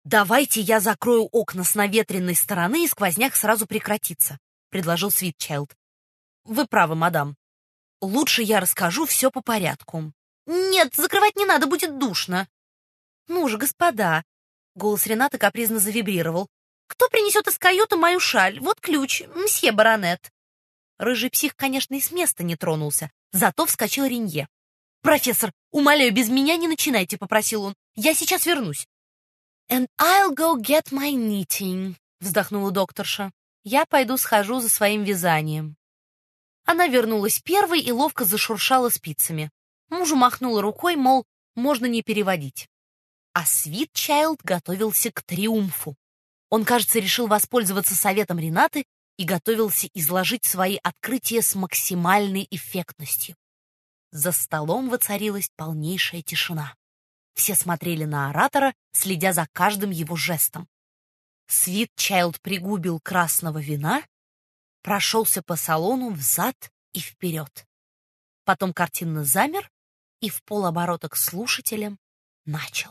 «Давайте я закрою окна с наветренной стороны, и сквозняк сразу прекратится», — предложил Свитчайлд. «Вы правы, мадам. Лучше я расскажу все по порядку». «Нет, закрывать не надо, будет душно». «Ну же, господа», — голос Ренаты капризно завибрировал. «Кто принесет из каюты мою шаль? Вот ключ, мсье баронет». Рыжий псих, конечно, и с места не тронулся, зато вскочил Ренье. «Профессор, умоляю, без меня не начинайте», — попросил он. «Я сейчас вернусь». «And I'll go get my knitting», — вздохнула докторша. «Я пойду схожу за своим вязанием». Она вернулась первой и ловко зашуршала спицами. Мужу махнула рукой, мол, можно не переводить. А Свитчайлд готовился к триумфу. Он, кажется, решил воспользоваться советом Ренаты и готовился изложить свои открытия с максимальной эффектностью. За столом воцарилась полнейшая тишина. Все смотрели на оратора, следя за каждым его жестом. Свитчайлд пригубил красного вина, прошелся по салону взад и вперед. Потом картинно замер и в полоборота к слушателям начал.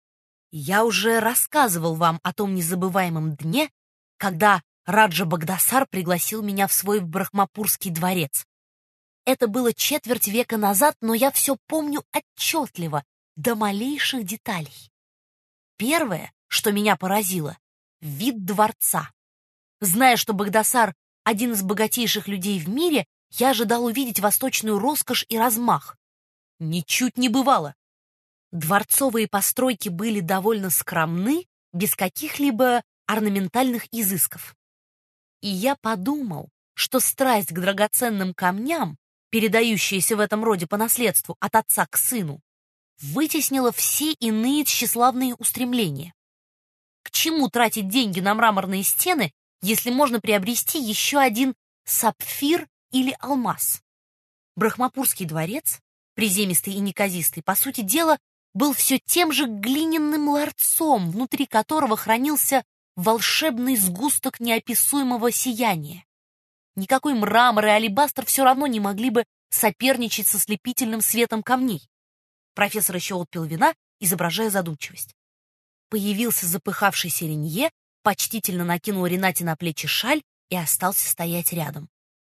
Я уже рассказывал вам о том незабываемом дне, когда Раджа Багдасар пригласил меня в свой Брахмапурский дворец. Это было четверть века назад, но я все помню отчетливо, до малейших деталей. Первое, что меня поразило — вид дворца. Зная, что Багдасар — один из богатейших людей в мире, я ожидал увидеть восточную роскошь и размах. Ничуть не бывало. Дворцовые постройки были довольно скромны, без каких-либо орнаментальных изысков. И я подумал, что страсть к драгоценным камням, передающаяся в этом роде по наследству от отца к сыну, вытеснила все иные тщеславные устремления. К чему тратить деньги на мраморные стены, если можно приобрести еще один сапфир или алмаз? Брахмапурский дворец, приземистый и неказистый, по сути дела, был все тем же глиняным ларцом, внутри которого хранился волшебный сгусток неописуемого сияния. Никакой мрамор и алебастр все равно не могли бы соперничать со слепительным светом камней. Профессор еще отпил вина, изображая задумчивость. Появился запыхавшийся Ренье, почтительно накинул Ренате на плечи шаль и остался стоять рядом.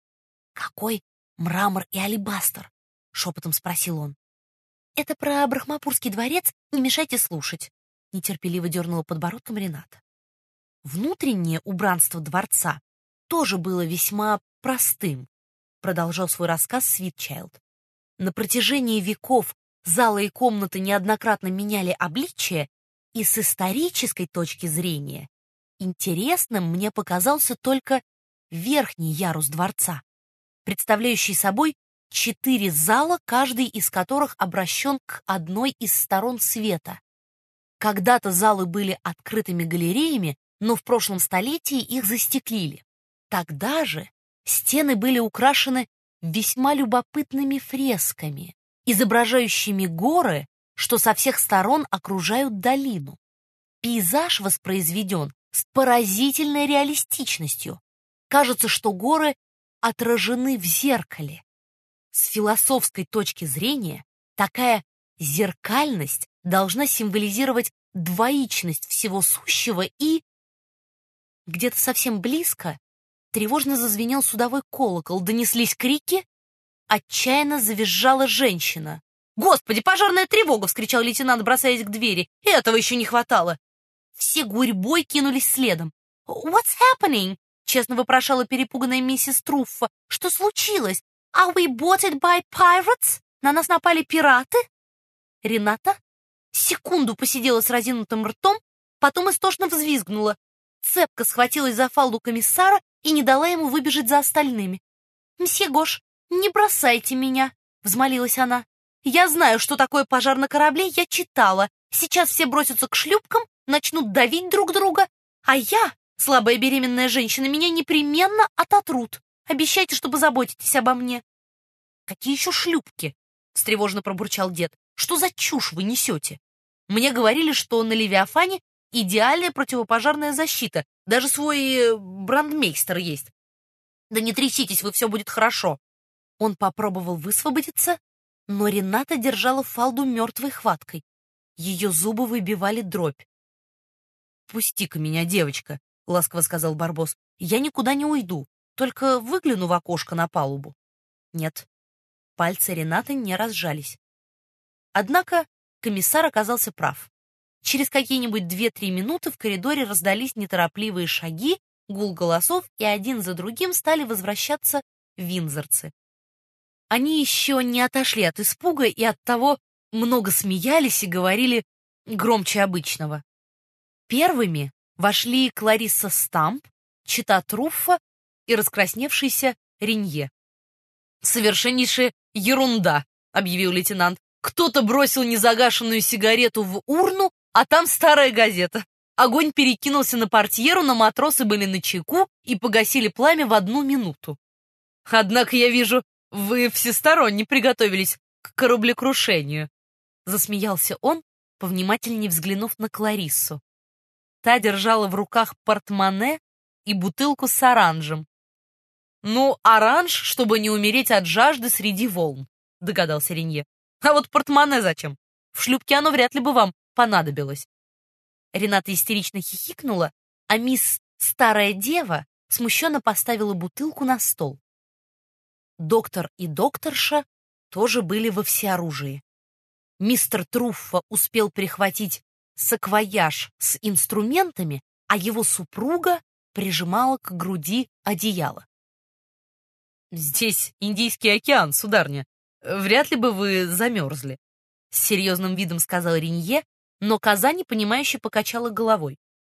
«Какой мрамор и алебастр?» — шепотом спросил он. «Это про Брахмапурский дворец, не мешайте слушать», — нетерпеливо дернула подбородком Рената. Внутреннее убранство дворца тоже было весьма простым, продолжал свой рассказ Свитчайлд. На протяжении веков залы и комнаты неоднократно меняли обличие, и с исторической точки зрения интересным мне показался только верхний ярус дворца, представляющий собой 4 зала, каждый из которых обращен к одной из сторон света. Когда-то залы были открытыми галереями, но в прошлом столетии их застеклили. Тогда же стены были украшены весьма любопытными фресками, изображающими горы, что со всех сторон окружают долину. Пейзаж воспроизведен с поразительной реалистичностью. Кажется, что горы отражены в зеркале. С философской точки зрения такая зеркальность должна символизировать двоичность всего сущего и... Где-то совсем близко тревожно зазвенел судовой колокол, донеслись крики, отчаянно завизжала женщина. «Господи, пожарная тревога!» — вскричал лейтенант, бросаясь к двери. «Этого еще не хватало!» Все гурьбой кинулись следом. «What's happening?» — честно вопрошала перепуганная миссис Труффа. «Что случилось? Are we boarded by pirates? На нас напали пираты?» Рената секунду посидела с разинутым ртом, потом истошно взвизгнула. Цепко схватилась за фалду комиссара и не дала ему выбежать за остальными. «Мсье Гош, не бросайте меня!» — взмолилась она. «Я знаю, что такое пожар на корабле, я читала. Сейчас все бросятся к шлюпкам, начнут давить друг друга, а я, слабая беременная женщина, меня непременно ототрут. Обещайте, что позаботитесь обо мне». «Какие еще шлюпки?» — встревоженно пробурчал дед. «Что за чушь вы несете? Мне говорили, что на Левиафане идеальная противопожарная защита, даже свой брандмейстер есть. Да не тряситесь вы, все будет хорошо». Он попробовал высвободиться, но Рената держала фалду мертвой хваткой. Ее зубы выбивали дробь. «Отпусти-ка меня, девочка», — ласково сказал Барбос. «Я никуда не уйду, только выгляну в окошко на палубу». Нет, пальцы Ренаты не разжались. Однако комиссар оказался прав. Через какие-нибудь 2-3 минуты в коридоре раздались неторопливые шаги, гул голосов, и один за другим стали возвращаться виндзорцы. Они еще не отошли от испуга и оттого много смеялись и говорили громче обычного. Первыми вошли Кларисса Стамп, чета Труффа и раскрасневшийся Ренье. «Совершеннейшая ерунда», — объявил лейтенант. «Кто-то бросил незагашенную сигарету в урну, а там старая газета. Огонь перекинулся на портьеру, но матросы были начеку и погасили пламя в 1 минуту. Однако я вижу, вы всесторонне приготовились к кораблекрушению», — засмеялся он, повнимательнее взглянув на Клариссу. Та держала в руках портмоне и бутылку с оранжем. «Ну, оранж, чтобы не умереть от жажды среди волн», — догадался Ренье. «А вот портмоне зачем? В шлюпке оно вряд ли бы вам понадобилось». Рената истерично хихикнула, а мисс Старая Дева смущенно поставила бутылку на стол. Доктор и докторша тоже были во всеоружии. Мистер Труффа успел прихватить саквояж с инструментами, а его супруга прижимала к груди одеяло. «Здесь Индийский океан, сударня. Вряд ли бы вы замерзли», — с серьезным видом сказал Ренье, но коза непонимающе покачала головой.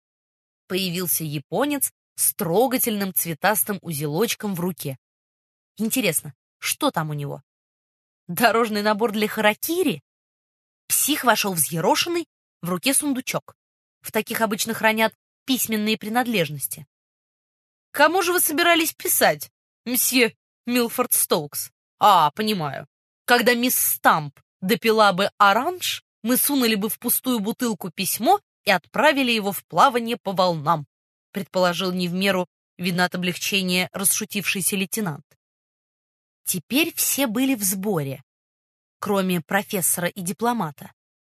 Появился японец с трогательным цветастым узелочком в руке. Интересно, что там у него? Дорожный набор для харакири? Псих вошел взъерошенный, в руке сундучок. В таких обычно хранят письменные принадлежности. «Кому же вы собирались писать, мсье Милфорд Стоукс?» Понимаю. Когда мисс Стамп допила бы оранж, мы сунули бы в пустую бутылку письмо и отправили его в плавание по волнам», предположил не в меру видно от облегчения расшутившийся лейтенант. Теперь все были в сборе, кроме профессора и дипломата.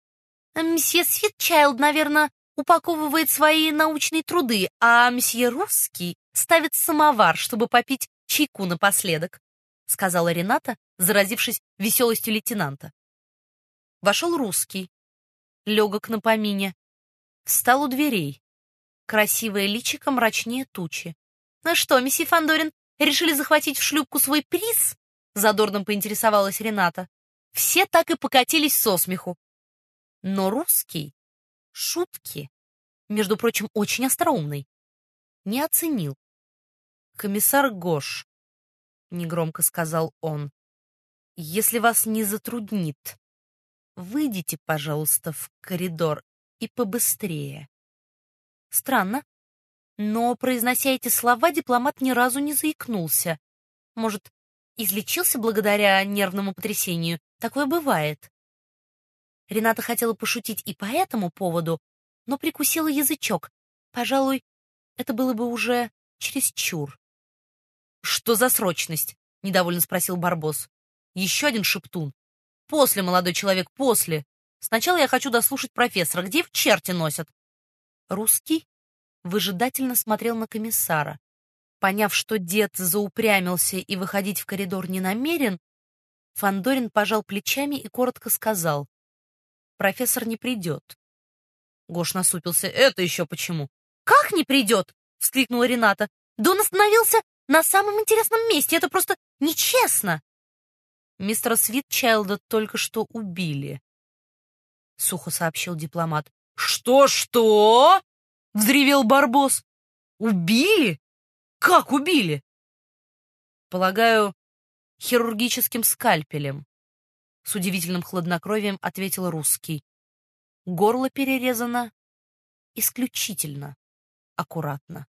«Мсье Свитчайлд, наверное, упаковывает свои научные труды, а мсье Русский ставит самовар, чтобы попить чайку напоследок», сказала Рената, заразившись веселостью лейтенанта. Вошел Русский, легок на помине, встал у дверей. Красивое личико мрачнее тучи. «Ну что, месье Фандорин, решили захватить в шлюпку свой приз?» Задорно поинтересовалась Рената. Все так и покатились со смеху. Но Русский шутки, между прочим, очень остроумный, не оценил. «Комиссар Гош», — негромко сказал он, — «если вас не затруднит, выйдите, пожалуйста, в коридор и побыстрее». Странно, но, произнося эти слова, дипломат ни разу не заикнулся. Может, излечился благодаря нервному потрясению? Такое бывает. Рената хотела пошутить и по этому поводу, но прикусила язычок. Пожалуй, это было бы уже чересчур. «Что за срочность?» — недовольно спросил Барбос. «Еще один шептун. После, молодой человек, после. Сначала я хочу дослушать профессора. Где их черти носят?» Русский выжидательно смотрел на комиссара. Поняв, что дед заупрямился и выходить в коридор не намерен, Фандорин пожал плечами и коротко сказал: «Профессор не придет». Гош насупился. «Это еще почему?» «Как не придет?» — вскрикнула Рената. «Да он остановился на самом интересном месте. Это просто нечестно!» «Мистера Свитчайлда только что убили», — сухо сообщил дипломат. «Что?» — взревел Барбос. «Убили? Как убили?» «Полагаю, хирургическим скальпелем», — с удивительным хладнокровием ответил Русский. «Горло перерезано исключительно аккуратно».